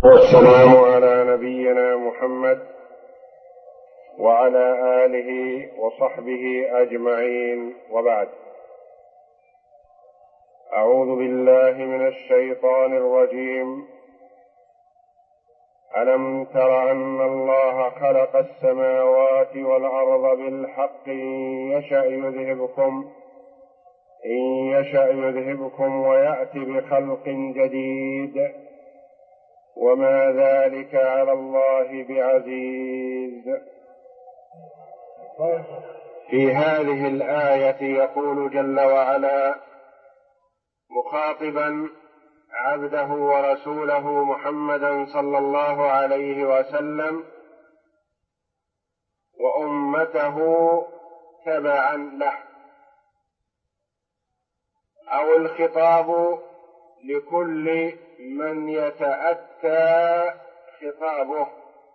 والسلام على نبينا محمد وعلى آله وصحبه أجمعين، وبعد. أعوذ بالله من الشيطان الرجيم. ألم تر أن الله خلق السماوات والأرض بالحق إن يشأ يذهبكم ويأتي بخلق جديد وما ذلك على الله بعزيز. في هذه الآية يقول جل وعلا مخاطبا عبده ورسوله محمدا صلى الله عليه وسلم وأمته تبعا له، أو الخطاب لكل من يتأتى خطابه.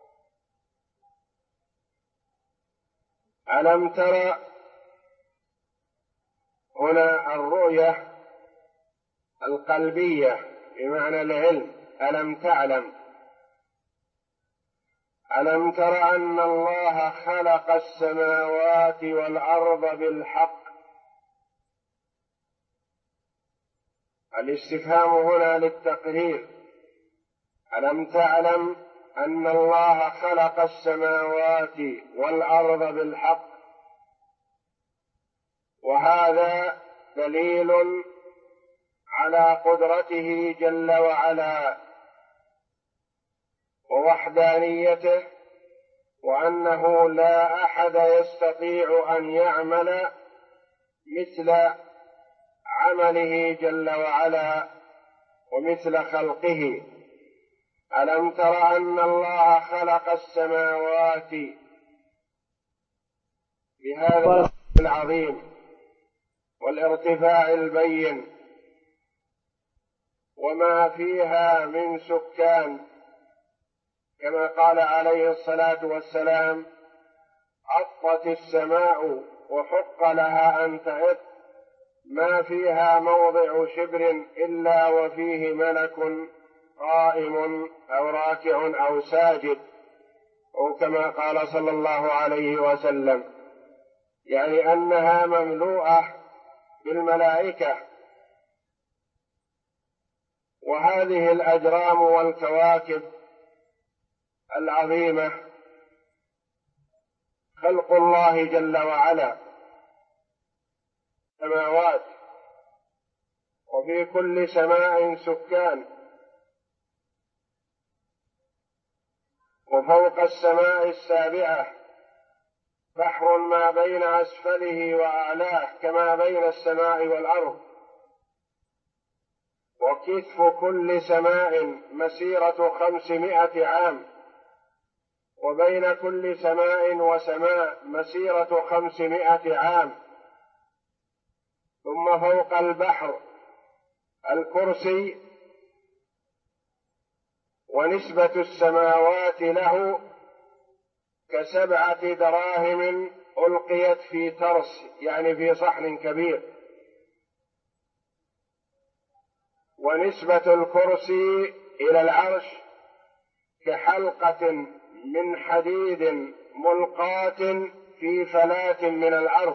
ألم تر هنا الرؤية القلبية بمعنى العلم. ألم تعلم، ألم تر أن الله خلق السماوات والأرض بالحق. الاستفهام هنا للتقرير. ألم تعلم أن الله خلق السماوات والأرض بالحق، وهذا دليل على قدرته جل وعلا ووحدانيته، وأنه لا أحد يستطيع أن يعمل مثل عمله جل وعلا ومثل خلقه. ألم تر أن الله خلق السماوات بهذا العظيم والارتفاع البين وما فيها من سكان، كما قال عليه الصلاة والسلام أطت السماء وحق لها أن تعط، ما فيها موضع شبر إلا وفيه ملك قائم أو راكع أو ساجد، أو كما قال صلى الله عليه وسلم، يعني أنها مملوءة بالملائكة. وهذه الأجرام والكواكب العظيمة خلق الله جل وعلا، سماوات، وفي كل سماء سكان، وفوق السماء السابعة بحر ما بين أسفله وأعلاه كما بين السماء والأرض، وكثف كل سماء مسيرة 500 عام، وبين كل سماء وسماء مسيرة 500 عام. ثم فوق البحر الكرسي، ونسبة السماوات له ك7 دراهم ألقيت في ترس، يعني في صحن كبير. ونسبة الكرسي إلى العرش كحلقة من حديد ملقاة في فلاة من الأرض.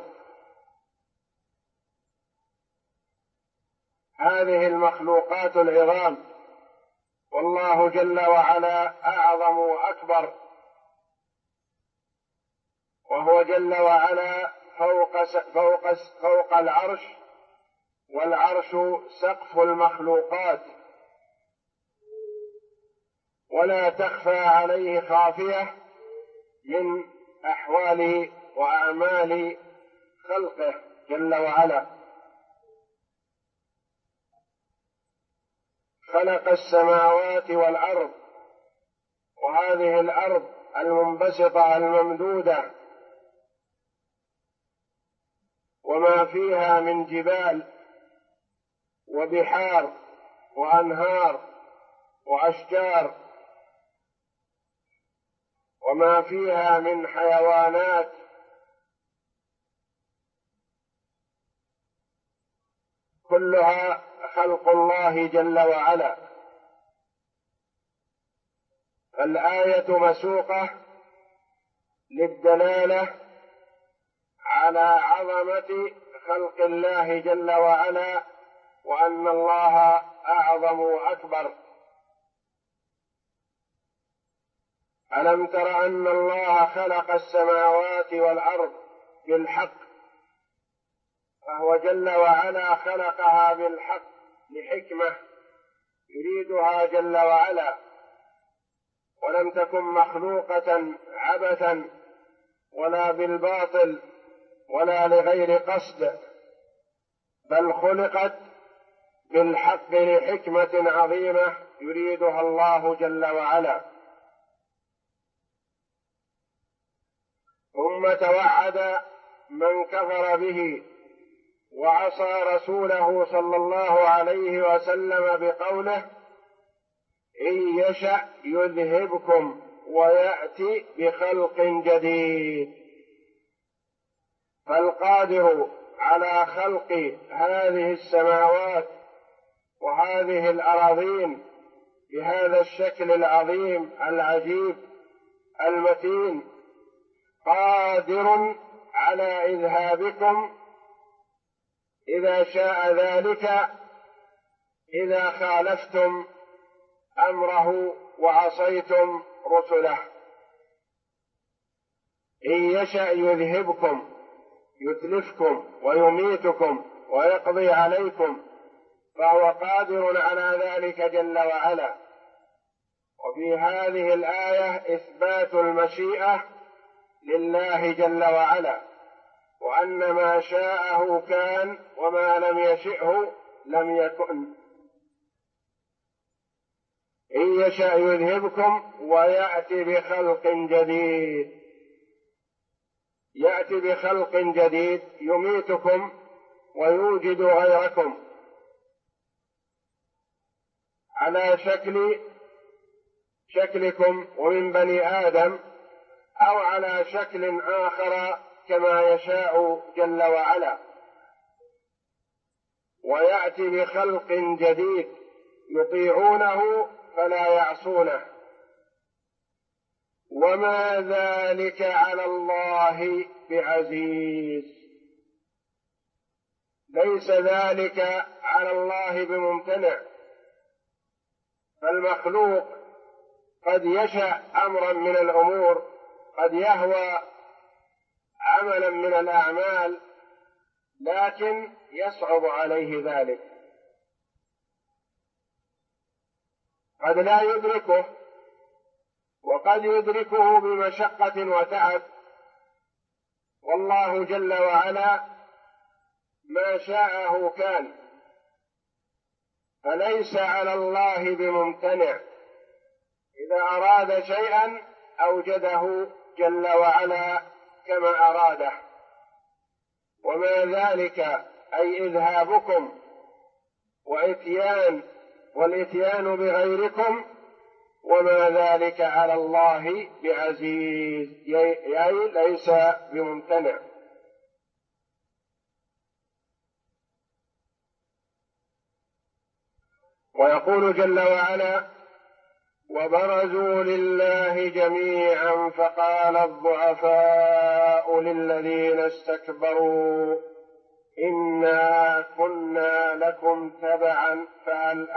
هذه المخلوقات العظام، والله جل وعلا أعظم وأكبر، وهو جل وعلا فوق العرش، والعرش سقف المخلوقات، ولا تخفى عليه خافية من أحوال وأعمال خلقه جل وعلا. خلق السماوات والأرض، وهذه الأرض المنبسطة الممدودة وما فيها من جبال وبحار وأنهار وأشجار، وما فيها من حيوانات، كلها خلق الله جل وعلا. الآية مسوقة للدلالة على عظمة خلق الله جل وعلا، وأن الله أعظم وأكبر. ألم تر أن الله خلق السماوات والأرض بالحق، فهو جل وعلا خلقها بالحق لحكمة يريدها جل وعلا، ولم تكن مخلوقة عبثا ولا بالباطل ولا لغير قصد، بل خلقت بالحق لحكمة عظيمة يريدها الله جل وعلا. ثم توعد من كفر به وعصى رسوله صلى الله عليه وسلم بقوله: إن يشأ يذهبكم ويأتي بخلق جديد. فالقادر على خلق هذه السماوات وهذه الأراضين بهذا الشكل العظيم العجيب المتين قادر على إذهابكم إذا شاء ذلك، إذا خالفتم أمره وعصيتم رسله. إن يشأ يذهبكم، يتلفكم ويميتكم ويقضي عليكم، فهو قادر على ذلك جل وعلا. وفي هذه الآية إثبات المشيئة لله جل وعلا، وأن ما شاءه كان وما لم يشئه لم يكن. إن يشأ يذهبكم ويأتي بخلق جديد، يأتي بخلق جديد يميتكم ويوجد غيركم على شكلكم ومن بني آدم، أو على شكل آخر كما يشاء جل وعلا. ويأتي بخلق جديد يطيعونه فلا يعصونه. وما ذلك على الله بعزيز، ليس ذلك على الله بممتنع. فالمخلوق قد يشاء أمرا من الأمور، قد يهوى عملا من الأعمال، لكن يصعب عليه ذلك، قد لا يدركه، وقد يدركه بمشقة وتعب. والله جل وعلا ما شاءه كان، فليس على الله بممتنع. إذا أراد شيئا أوجده جل وعلا كما أراده. وما ذلك أي إذهابكم والإتيان بغيركم، وما ذلك على الله بعزيز، أي ليس بممتنع. ويقول جل وعلا: وبرزوا لله جميعا فقال الضعفاء للذين استكبروا إنا كنا لكم تبعا فهل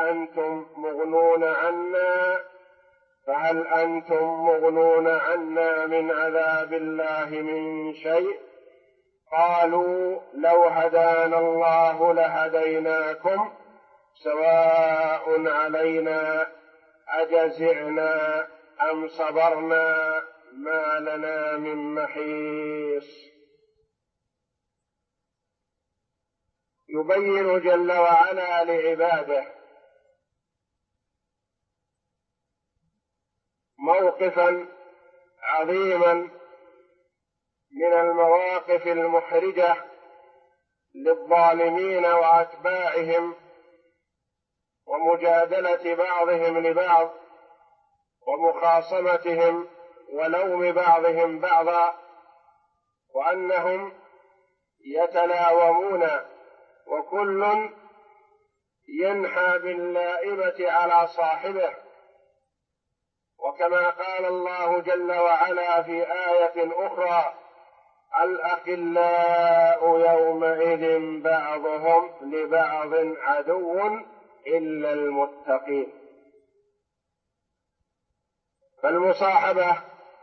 أنتم مغنون عنا من عذاب الله من شيء. قالوا لو هدانا الله لهديناكم سواء علينا أجزعنا أم صبرنا ما لنا من محيص. يبين جل وعلا لعباده موقفا عظيما من المواقف المحرجة للظالمين وأتباعهم، ومجادلة بعضهم لبعض، ومخاصمتهم ولوم بعضهم بعضا، وأنهم يتلاومون وكل ينحى باللائمة على صاحبه، وكما قال الله جل وعلا في آية أخرى: الأخلاء يومئذ بعضهم لبعض عدو إلا المتقين. فالمصاحبة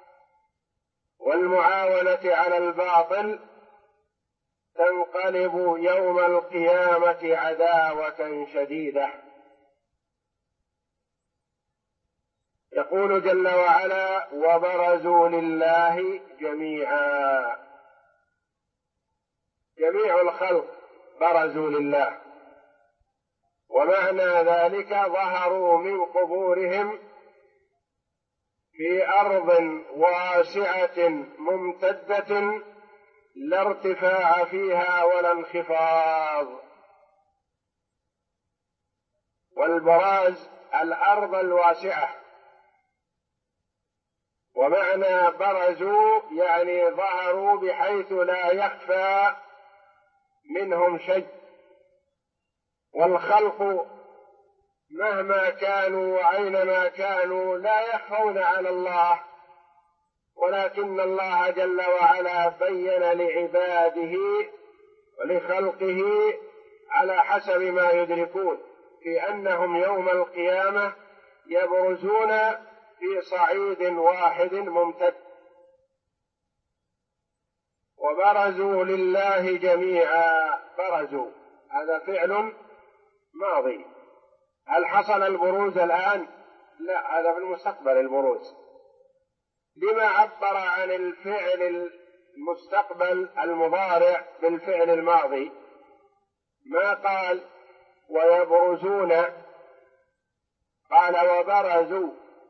والمعاونة على الباطل تنقلب يوم القيامة عداوة شديدة. يقول جل وعلا: وبرزوا لله جميعا. جميع الخلق برزوا لله، ومعنى ذلك ظهروا من قبورهم في أرض واسعة ممتدة لا ارتفاع فيها ولا انخفاض. والبراز الأرض الواسعة، ومعنى برزوا يعني ظهروا بحيث لا يخفى منهم شيء. والخلق مهما كانوا وأينما كانوا لا يخفون على الله، ولكن الله جل وعلا بين لعباده ولخلقه على حسب ما يدركون في أنهم يوم القيامة يبرزون في صعيد واحد ممتد. وبرزوا لله جميعا. برزوا هذا فعل ماضي. هل حصل البروز الآن؟ لا، هذا في المستقبل البروز. لما عبر عن الفعل المستقبل المضارع بالفعل الماضي؟ ما قال ويبرزون، قال وبرزوا.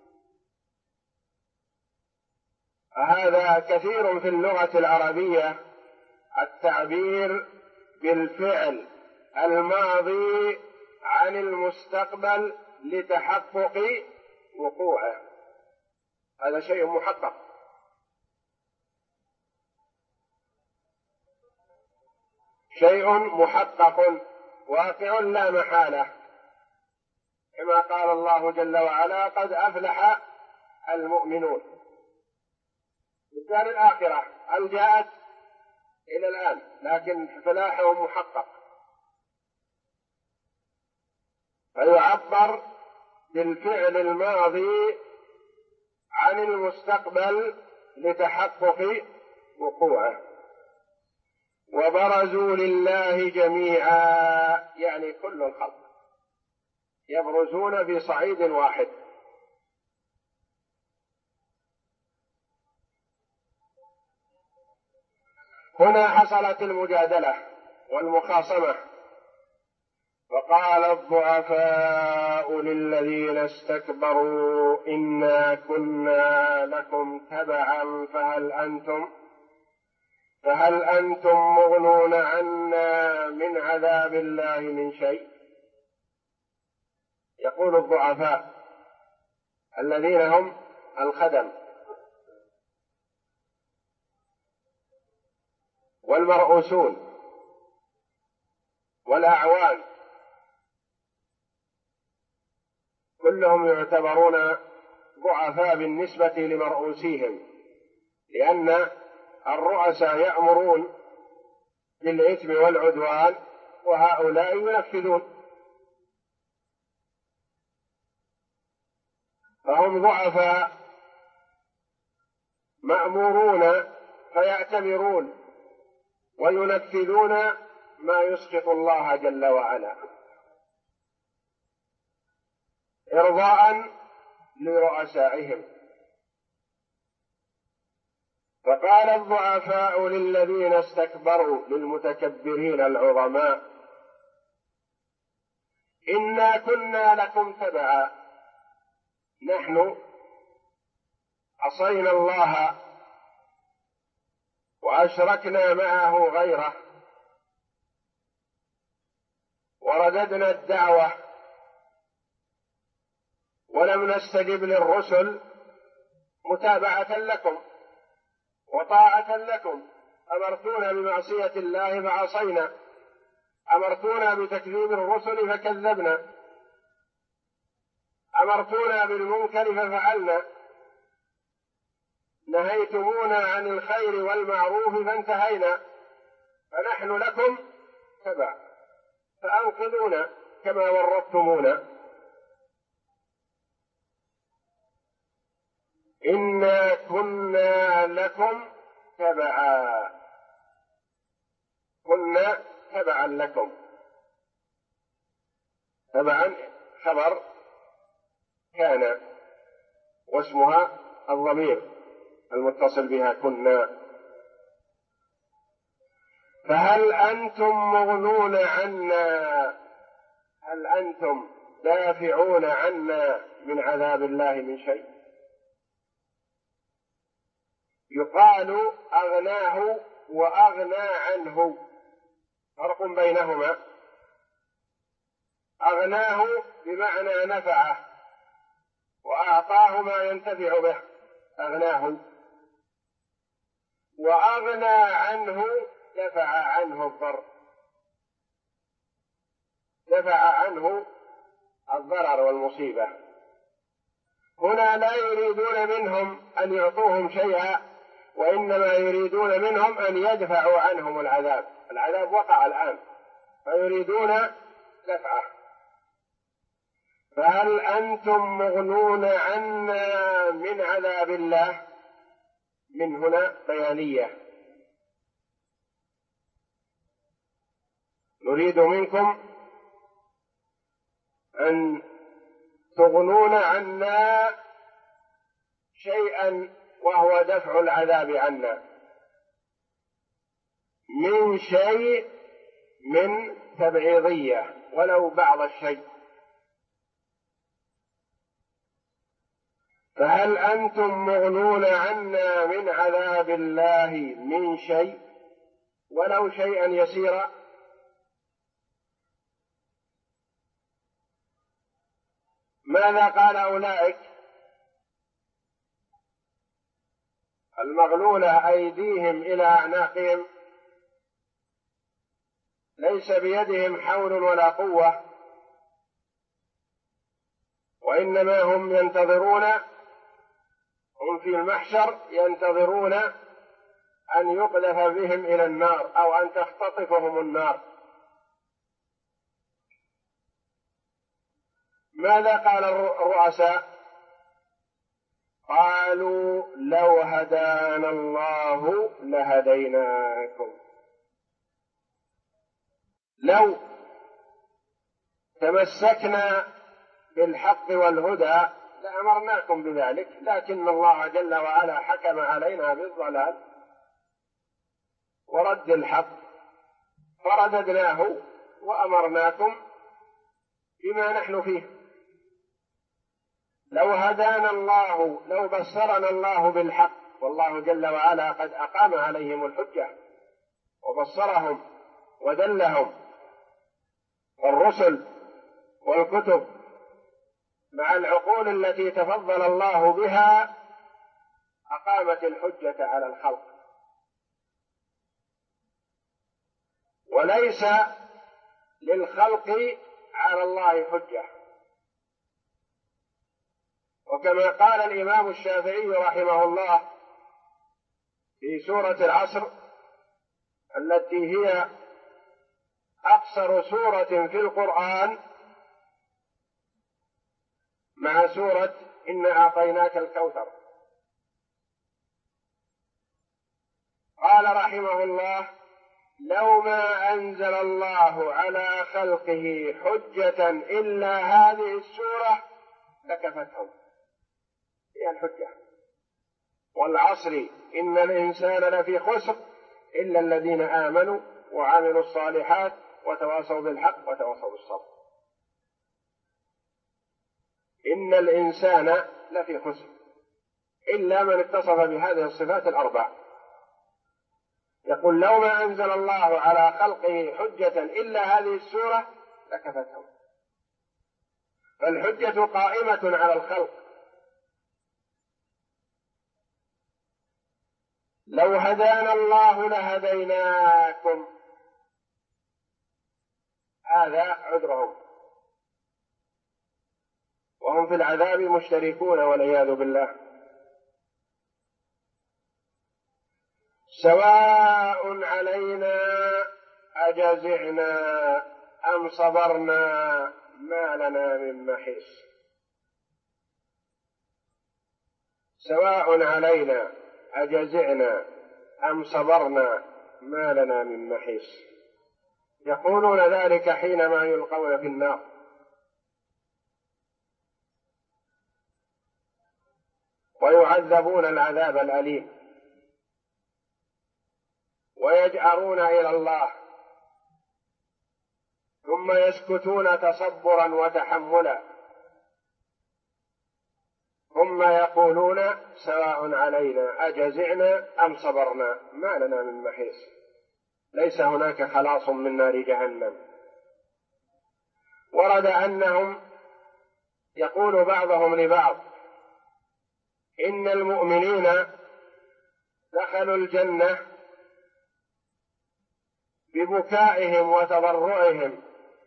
هذا كثير في اللغة العربية التعبير بالفعل الماضي عن المستقبل لتحقق وقوعه. هذا شيء محقق. شيء محقق واقع لا محالة، كما قال الله جل وعلا: قد أفلح المؤمنون. الدار الآخرة هل جاءت؟ إلى الآن، لكن فلاحهم محقق. فيعبر بالفعل الماضي عن المستقبل لتحقق وقوعه. وبرزوا لله جميعا يعني كل الخلق يبرزون في صعيد واحد. هنا حصلت المجادلة والمخاصمة، وقال الضعفاء للذين استكبروا إنا كنا لكم تبعا فهل أنتم مغنون عنا من عذاب الله من شيء. يقول الضعفاء الذين هم الخدم والمرؤوسون والأعوان، كلهم يعتبرون ضعفاء بالنسبة لمرؤوسيهم، لأن الرؤساء يأمرون بالإثم والعدوان وهؤلاء ينفذون، فهم ضعفاء مأمورون فيأتمرون وينفذون ما يسخط الله جل وعلا إرضاء لرؤسائهم. فقال الضعفاء للذين استكبروا للمتكبرين العظماء: إنا كنا لكم تبعا، نحن عصينا الله وأشركنا معه غيره ورددنا الدعوة ولم نستجب للرسل متابعة لكم وطاعة لكم. أمرتونا بمعصية الله فعصينا، أمرتونا بتكذيب الرسل فكذبنا، أمرتونا بالمنكر ففعلنا، نهيتمونا عن الخير والمعروف فانتهينا، فنحن لكم تبع، فأنقذونا كما ورطتمونا. إنا كنا لكم تبعا، كنا تبعا لكم، تبعا خبر كان واسمها الضمير المتصل بها كنا. فهل أنتم مغنون عنا، هل أنتم دافعون عنا من عذاب الله من شيء؟ يقال أغناه وأغنى عنه، فرق بينهما. أغناه بمعنى نفعه وأعطاه ما ينتفع به، أغناه. وأغنى عنه دفع عنه الضر، دفع عنه الضرر والمصيبة. هنا لا يريدون منهم أن يعطوهم شيئا، وإنما يريدون منهم أن يدفعوا عنهم العذاب. العذاب وقع الآن فيريدون دفعه. فهل أنتم مغنون عنا من عذاب الله؟ من هنا بيانية، نريد منكم أن تغنون عنا شيئا وهو دفع العذاب عنا، من شيء من تبعيضية ولو بعض الشيء. فهل أنتم مغنون عنا من عذاب الله من شيء ولو شيئا يسيرا؟ ماذا قال أولئك المغلولة أيديهم إلى أعناقهم، ليس بيدهم حول ولا قوة، وإنما هم ينتظرون، هم في المحشر ينتظرون أن يقذف بهم إلى النار أو أن تختطفهم النار. ماذا قال الرؤساء؟ قالوا لو هدانا الله لهديناكم، لو تمسكنا بالحق والهدى لأمرناكم بذلك، لكن الله جل وعلا حكم علينا بالضلال ورد الحق فرددناه وأمرناكم بما نحن فيه. لو هدانا الله، لو بصرنا الله بالحق، والله جل وعلا قد أقام عليهم الحجة وبصرهم ودلهم، والرسل والكتب مع العقول التي تفضل الله بها أقامت الحجة على الخلق، وليس للخلق على الله حجة. وكما قال الإمام الشافعي رحمه الله في سورة العصر التي هي أقصر سورة في القرآن مع سورة إنا أعطيناك الكوثر، قال رحمه الله: لو ما أنزل الله على خلقه حجة إلا هذه السورة لكفتهم، هي الحجة. والعصر إن الإنسان لفي خسر إلا الذين آمنوا وعملوا الصالحات وتواصوا بالحق وتواصوا بالصبر. إن الإنسان لفي خسر إلا من اتصف بهذه الصفات الأربع. يقول: لو ما أنزل الله على خلقه حجة إلا هذه السورة لكفتهم. فالحجة قائمة على الخلق. لو هدانا الله لهديناكم، هذا عذرهم، وهم في العذاب مشتركون والعياذ بالله. سواء علينا أجزعنا أم صبرنا ما لنا من محيص. سواء علينا أجزعنا أم صبرنا ما لنا من محيص. يقولون ذلك حينما يلقون في النار، ويعذبون العذاب الأليم، ويجأرون إلى الله، ثم يسكتون تصبرا وتحملا، ثم يقولون سواء علينا أجزعنا أم صبرنا ما لنا من محيص. ليس هناك خلاص من نار جهنم. ورد أنهم يقول بعضهم لبعض إن المؤمنين دخلوا الجنة ببكائهم وتضرعهم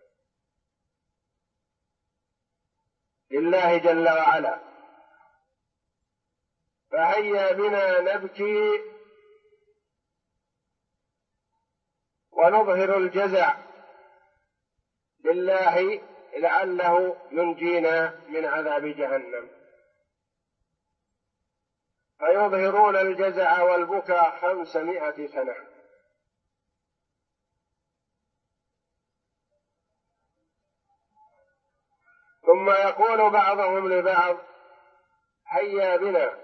لله جل وعلا، فهيا بنا نبكي ونظهر الجزع لله لعله ينجينا من عذاب جهنم. فيظهرون الجزع والبكاء 500 سنة. ثم يقول بعضهم لبعض هيا بنا،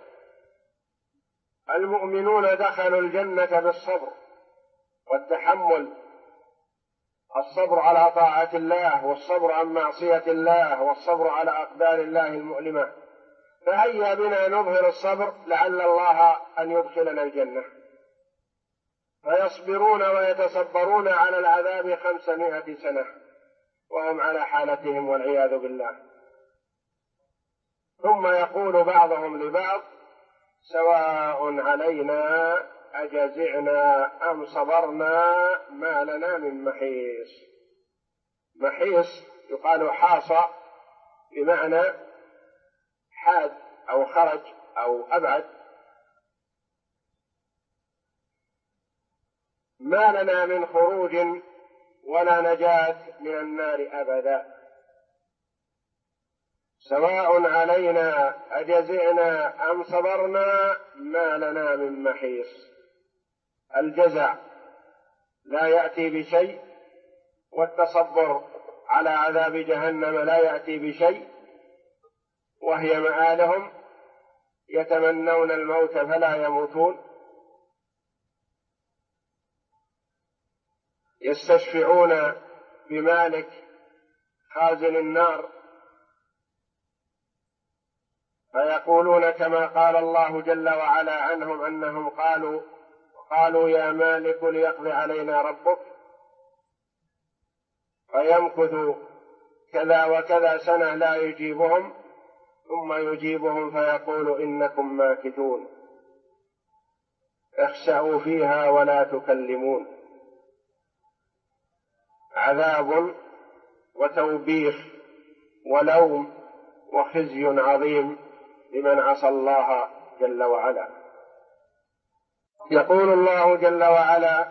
المؤمنون دخلوا الجنة بالصبر والتحمل، الصبر على طاعة الله، والصبر عن معصية الله، والصبر على أقدار الله المؤلمة، فهيا بنا نظهر الصبر لعل الله أن يدخلنا الجنة. فيصبرون ويتصبرون على العذاب 500 سنة وهم على حالتهم والعياذ بالله. ثم يقول بعضهم لبعض سواء علينا أجزعنا أم صبرنا ما لنا من محيص. محيص يقال حاص بمعنى حاد أو خرج أو أبعد. ما لنا من خروج ولا نجاة من النار أبدا. سواء علينا أجزعنا أم صبرنا ما لنا من محيص. الجزع لا يأتي بشيء، والتصبر على عذاب جهنم لا يأتي بشيء، وهي مآلهم. يتمنون الموت فلا يموتون، يستشفعون بمالك خازن النار فيقولون كما قال الله جل وعلا عنهم أنهم قالوا يا مالك ليقضي علينا ربك، فيمكث كذا وكذا سنة لا يجيبهم، ثم يجيبهم فيقول إنكم ماكثون اخسأوا فيها ولا تكلمون. عذاب وتوبيخ ولوم وخزي عظيم لمن عصى الله جل وعلا. يقول الله جل وعلا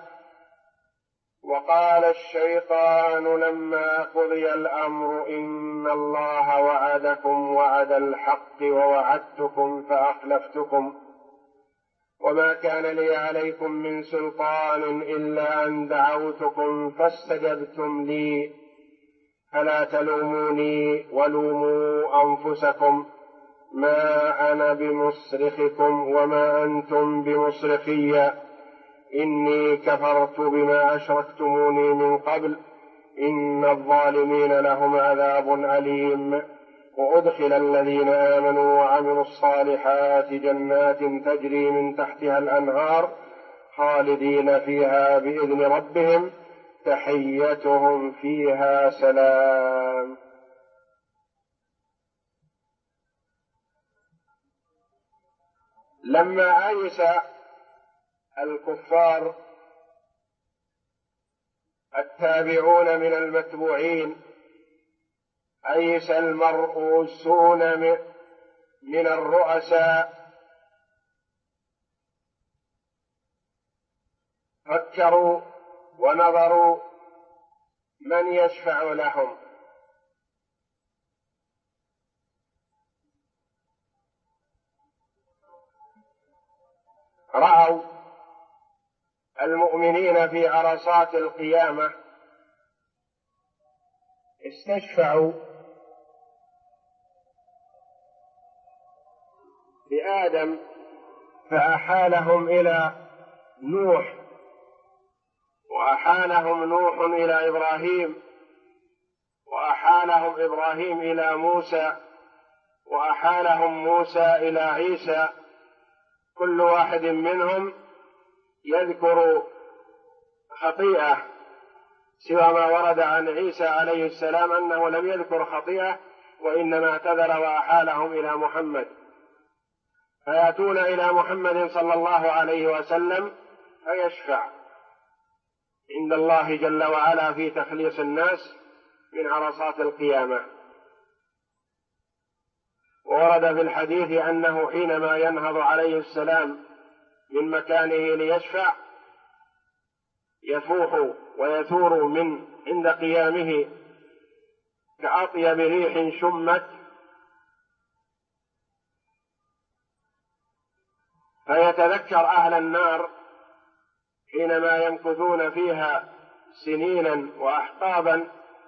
وقال الشيطان لما قضي الأمر إن الله وعدكم وعد الحق ووعدتكم فأخلفتكم وما كان لي عليكم من سلطان إلا أن دعوتكم فاستجبتم لي فلا تلوموني ولوموا أنفسكم ما أنا بمصرخكم وما أنتم بمصرخي إني كفرت بما أشركتموني من قبل إن الظالمين لهم عذاب أليم. وأدخل الذين آمنوا وعملوا الصالحات جنات تجري من تحتها الأنهار خالدين فيها بإذن ربهم تحيتهم فيها سلام. لما أيس الكفار التابعون من المتبوعين أيس المرؤوسون من الرؤساء فكروا ونظروا من يشفع لهم، رأوا المؤمنين في عرصات القيامة استشفعوا بآدم فأحالهم إلى نوح، وأحالهم نوح إلى إبراهيم، وأحالهم إبراهيم إلى موسى، وأحالهم موسى إلى عيسى. كل واحد منهم يذكر خطيئة، سوى ما ورد عن عيسى عليه السلام أنه لم يذكر خطيئة وإنما اعتذر وأحالهم إلى محمد، فيأتون إلى محمد صلى الله عليه وسلم فيشفع عند الله جل وعلا في تخليص الناس من عرصات القيامة. وورد في الحديث أنه حينما ينهض عليه السلام من مكانه ليشفع يفوح ويثور من عند قيامه كأطيب ريح شمت، فيتذكر أهل النار حينما يمكثون فيها سنينا وأحقابا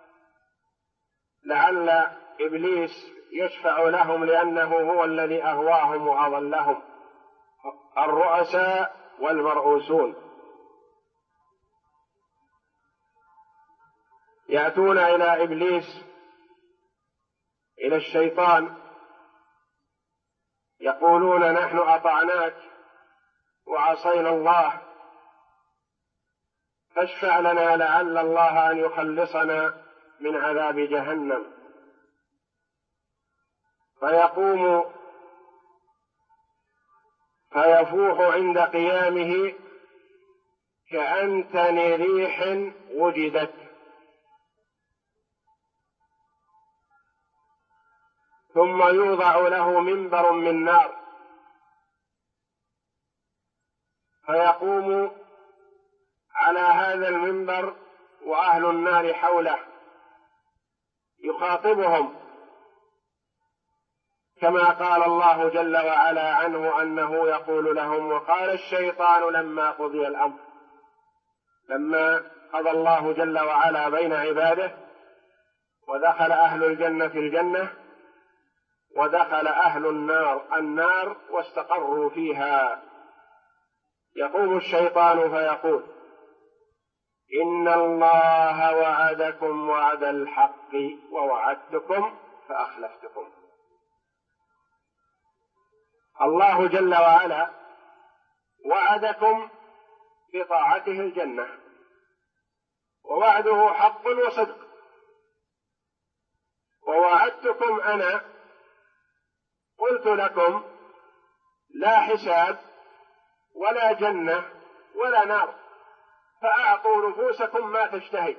لعل إبليس يشفع لهم لأنه هو الذي أغواهم وأضلهم، الرؤساء والمرؤوسون. يأتون إلى إبليس إلى الشيطان يقولون نحن أطعناك وعصينا الله فاشفع لنا لعل الله أن يخلصنا من عذاب جهنم، فيقوم فيفوح عند قيامه كأنتن ريح وجدت، ثم يوضع له منبر من نار فيقوم على هذا المنبر وأهل النار حوله يخاطبهم كما قال الله جل وعلا عنه أنه يقول لهم وقال الشيطان لما قضي الأمر، لما قضى الله جل وعلا بين عباده ودخل أهل الجنة في الجنة ودخل أهل النار واستقروا فيها، يقوم الشيطان فيقول إن الله وعدكم وعد الحق ووعدتكم فأخلفتكم. الله جل وعلا وعدكم بطاعته الجنة، ووعده حق وصدق، ووعدتكم أنا قلت لكم لا حساب ولا جنة ولا نار، فأعطوا نفوسكم ما تشتهي.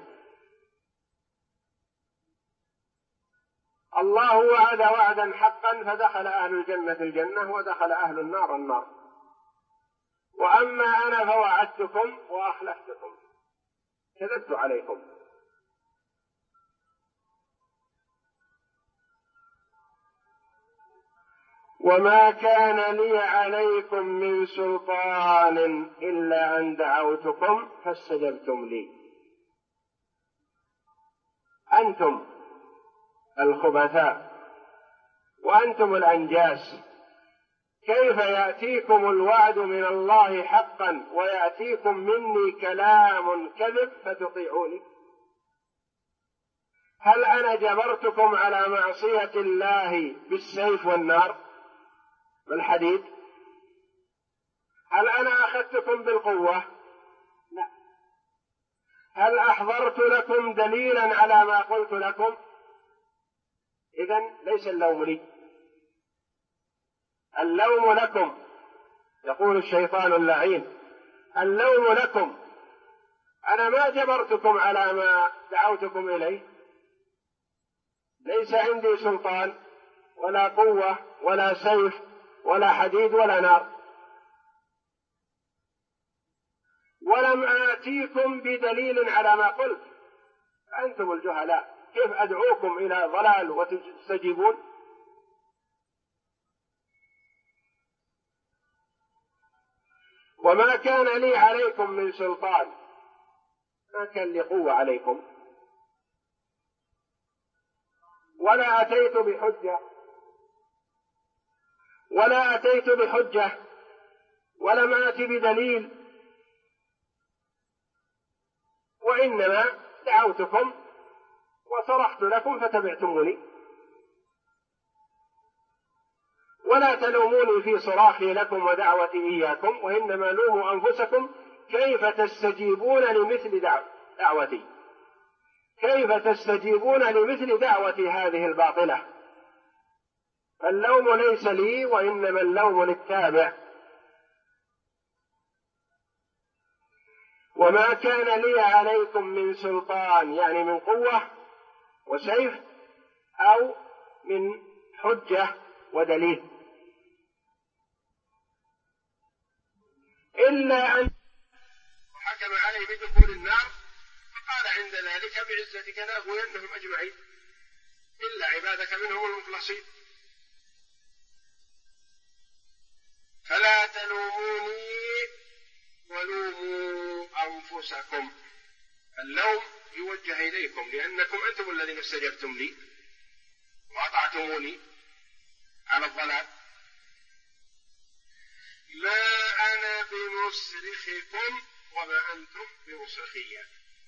الله وعد وعدا حقا فدخل أهل الجنة الجنة ودخل أهل النار النار، وأما أنا فوعدتكم وأخلفتكم، كذبت عليكم. وما كان لي عليكم من سلطان إلا أن دعوتكم فاستجبتم لي. أنتم الخبثاء وأنتم الأنجاس، كيف يأتيكم الوعد من الله حقا ويأتيكم مني كلام كذب فتطيعوني؟ هل أنا جبرتكم على معصية الله بالسيف والنار والحديد؟ هل أنا أخذتكم بالقوة؟ لا. هل أحضرت لكم دليلا على ما قلت لكم؟ إذن ليس اللوم لي، اللوم لكم. يقول الشيطان اللعين اللوم لكم، أنا ما جبرتكم على ما دعوتكم إليه، ليس عندي سلطان ولا قوة ولا سيف ولا حديد ولا نار، ولم آتيكم بدليل على ما قلت، أنتم الجهلاء، كيف أدعوكم إلى ضلال وتستجيبون؟ وما كان لي عليكم من سلطان، ما كان لي قوة عليكم، ولا أتيت بحجة ولم آت بدليل، وإنما دعوتكم وصرحت لكم فتبعتموني، ولا تلوموني في صراخي لكم ودعوتي إياكم، وإنما لوموا أنفسكم كيف تستجيبون لمثل دعوتي، كيف تستجيبون لمثل دعوتي هذه الباطلة؟ فاللوم ليس لي، وإنما اللوم للتابع. وما كان لي عليكم من سلطان، يعني من قوة وسيف أو من حجة ودليل، إلا أن حكم عليه بدخول النار، فقال عند ذلك بعزتك لأغوينهم أجمعين إلا عبادك منهم المخلصين. فلا تلوموني ولوموا أنفسكم، اللوم يوجه إليكم لأنكم أنتم الذين استجبتم لي وأطعتموني على الضلال. ما أنا بمصرخكم وما أنتم بمصرخي،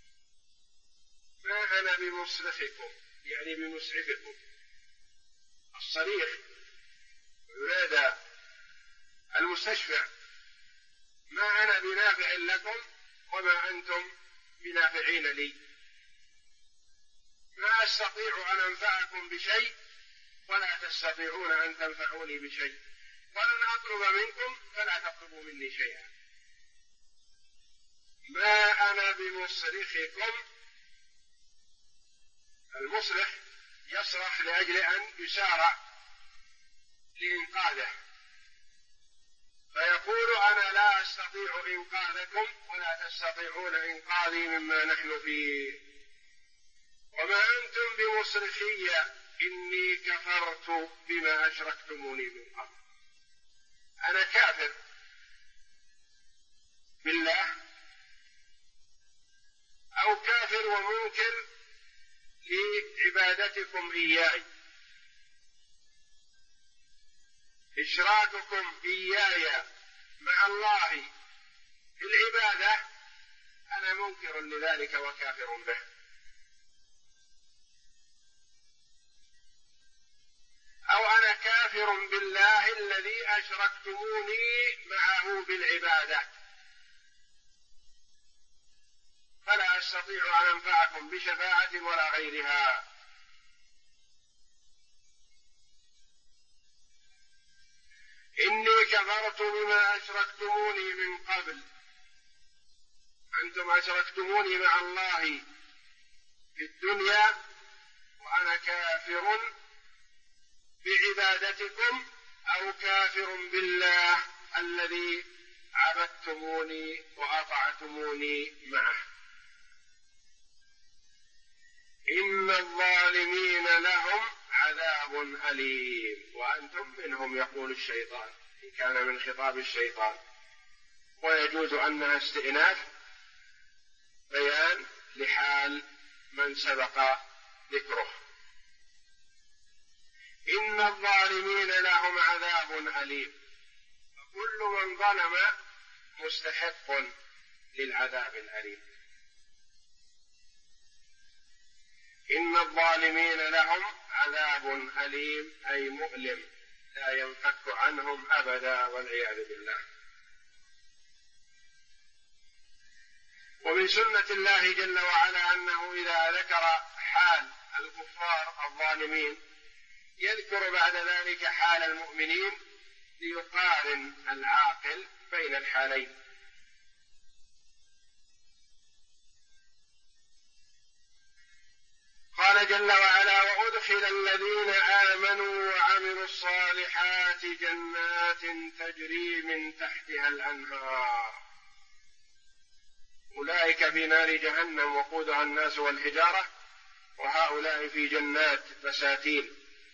ما أنا بمصرخكم يعني بمسعفكم، الصريخ ينادى المستشفع، ما أنا بنافع لكم وما أنتم بنافعين لي، ما أستطيع أن أنفعكم بشيء ولا تستطيعون أن تنفعوني بشيء، ولن أطلب منكم فلا تطلبوا مني شيئا. ما أنا بمصرخكم، المصرخ يصرخ لأجل أن يسارع لإنقاذه، فيقول أنا لا أستطيع إنقاذكم ولا تستطيعون إنقاذي مما نحن فيه. وما أنتم بمصرخي إني كفرت بما أشركتموني من قبل، أنا كافر بالله أو كافر ومنكر لعبادتكم إياي، إشراككم إياي مع الله في العبادة أنا منكر لذلك وكافر به. أو أنا كافر بالله الذي أشركتموني معه بالعبادة، فلا أستطيع أن أنفعكم بشفاعة ولا غيرها. إني كفرت بما أشركتموني من قبل، أنتم أشركتموني مع الله في الدنيا وأنا كافر بعبادتكم أو كافر بالله الذي عبدتموني وأطعتموني معه. إن الظالمين لهم عذاب أليم، وأنتم منهم يقول الشيطان إن كان من خطاب الشيطان، ويجوز أنها استئناف بيان لحال من سبق ذكره. إن الظالمين لهم عذاب أليم، فكل من ظلم مستحق للعذاب الأليم. إن الظالمين لهم عذاب أليم أي مؤلم لا ينفك عنهم أبدا والعياذ بالله. ومن سنة الله جل وعلا أنه إذا ذكر حال الكفار الظالمين يذكر بعد ذلك حال المؤمنين ليقارن العاقل بين الحالين. قال جل وعلا وأدخل الذين آمنوا وعملوا الصالحات جنات تجري من تحتها الأنهار. أولئك في نار جهنم وقودها الناس والحجارة وهؤلاء في جنات بساتين.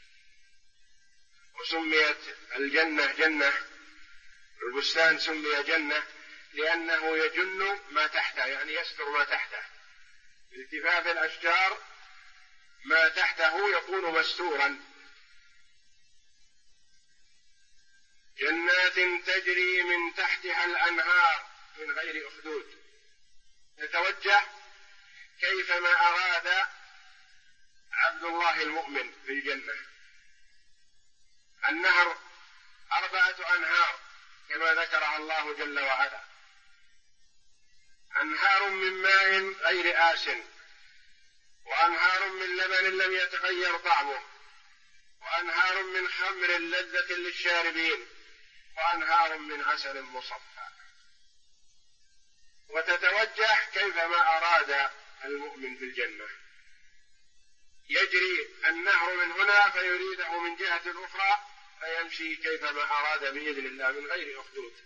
وسميت الجنة جنة، البستان سمي جنة لأنه يجن ما تحته، يعني يستر ما تحته، بالتفاف الأشجار ما تحته يكون مستورا. جنات تجري من تحتها الأنهار من غير أخدود. نتوجه كيفما أراد عبد الله المؤمن في الجنة. النهر 4 أنهار كما ذكرها الله جل وعلا: أنهار من ماء غير آسن، وأنهار من لبن لم يتغير طعمه، وأنهار من خمر لذة للشاربين، وأنهار من عسل مصفى. وتتوجه كيفما أراد المؤمن في الجنة، يجري النهر من هنا فيريده من جهة أخرى فيمشي كيفما أراد بإذن الله من غير أخدود،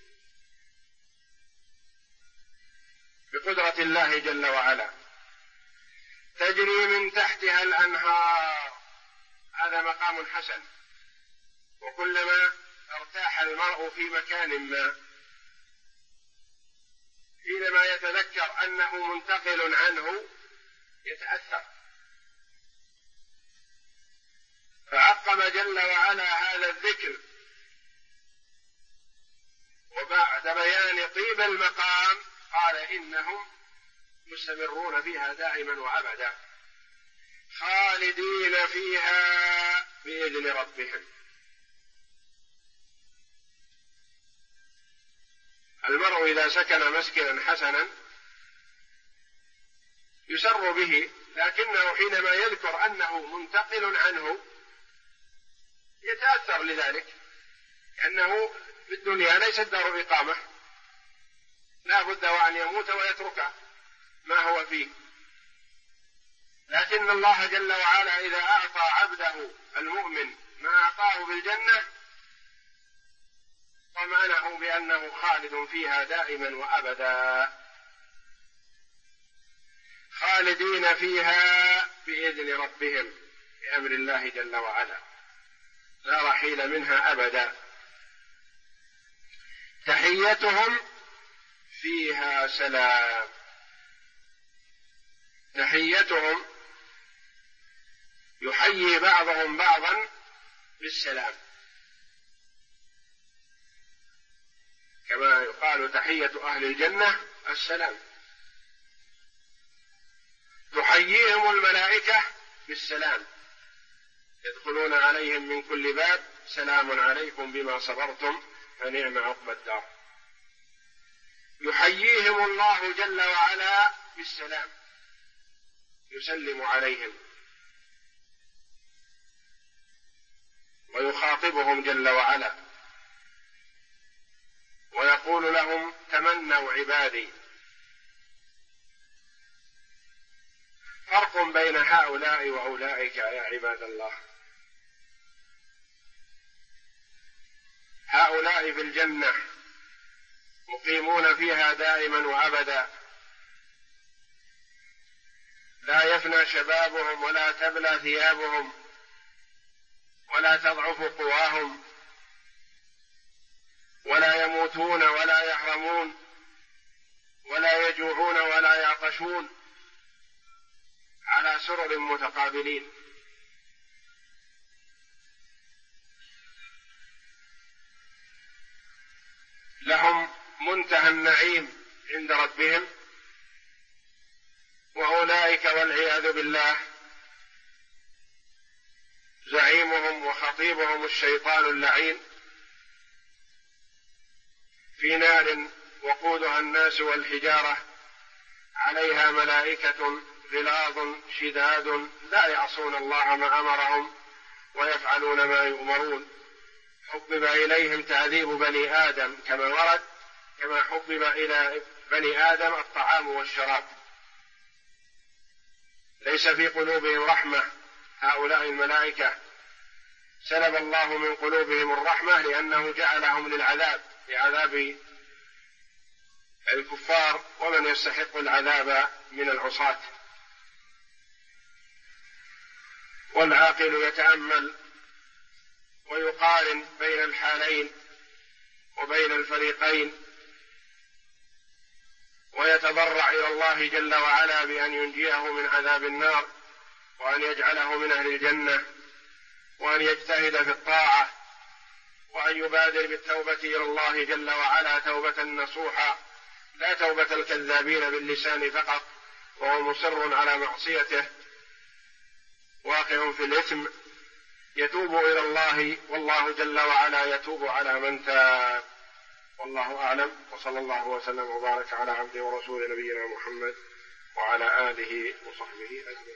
بقدرة الله جل وعلا. تجري من تحتها الأنهار، هذا مقام حسن. وكلما ارتاح المرء في مكان ما حينما يتذكر أنه منتقل عنه يتأثر. فعقب جل وعلا هذا الذكر وبعد بيان طيب المقام قال: إنهم مستمرون فيها دائما وأبدا خالدين فيها بإذن ربهم. المرء إذا سكن مسكنا حسنا يسر به، لكنه حينما يذكر أنه منتقل عنه يتأثر لذلك، لأنه في الدنيا ليست دار إقامة، لا بد وأن يموت ويترك ما هو فيه. لكن الله جل وعلا إذا أعطى عبده المؤمن ما أعطاه بالجنة طمأنه بأنه خالد فيها دائما وأبدا، خالدين فيها بإذن ربهم بأمر الله جل وعلا، لا رحيل منها أبدا. تحيتهم فيها سلام. تحيتهم يحيي بعضهم بعضا بالسلام، كما يقال تحية أهل الجنة السلام. تحييهم الملائكة بالسلام، يدخلون عليهم من كل باب سلام عليكم بما صبرتم فنعم عقبى الدار. يحييهم الله جل وعلا بالسلام، يسلم عليهم ويخاطبهم جل وعلا ويقول لهم: تمنوا عبادي. فرق بين هؤلاء وأولئك يا عباد الله. هؤلاء في الجنة مقيمون فيها دائما وأبدا، لا يفنى شبابهم ولا تبلى ثيابهم ولا تضعف قواهم، ولا يموتون ولا يحرمون ولا يجوعون ولا يعطشون، على سرر متقابلين. لهم منتهى النعيم عند ربهم. وأولئك والعياذ بالله زعيمهم وخطيبهم الشيطان اللعين في نار وقودها الناس والحجارة، عليها ملائكة غلاظ شداد لا يعصون الله ما أمرهم ويفعلون ما يؤمرون. حبب إليهم تعذيب بني آدم كما ورد، كما حبب إلى بني آدم الطعام والشراب. ليس في قلوبهم رحمة هؤلاء الملائكة، سلب الله من قلوبهم الرحمة لأنه جعلهم للعذاب، لعذاب الكفار ومن يستحق العذاب من العصاة. والعاقل يتأمل ويقارن بين الحالين وبين الفريقين، ويتضرع إلى الله جل وعلا بأن ينجيه من عذاب النار، وأن يجعله من أهل الجنة، وأن يجتهد في الطاعة، وأن يبادر بالتوبة إلى الله جل وعلا توبة نصوحا، لا توبة الكذابين باللسان فقط وهو مصر على معصيته واقع في الإثم، يتوب إلى الله، والله جل وعلا يتوب على من تاب. والله أعلم، وصلى الله وسلم وبارك على عبده ورسوله نبينا محمد وعلى آله وصحبه أجمعين.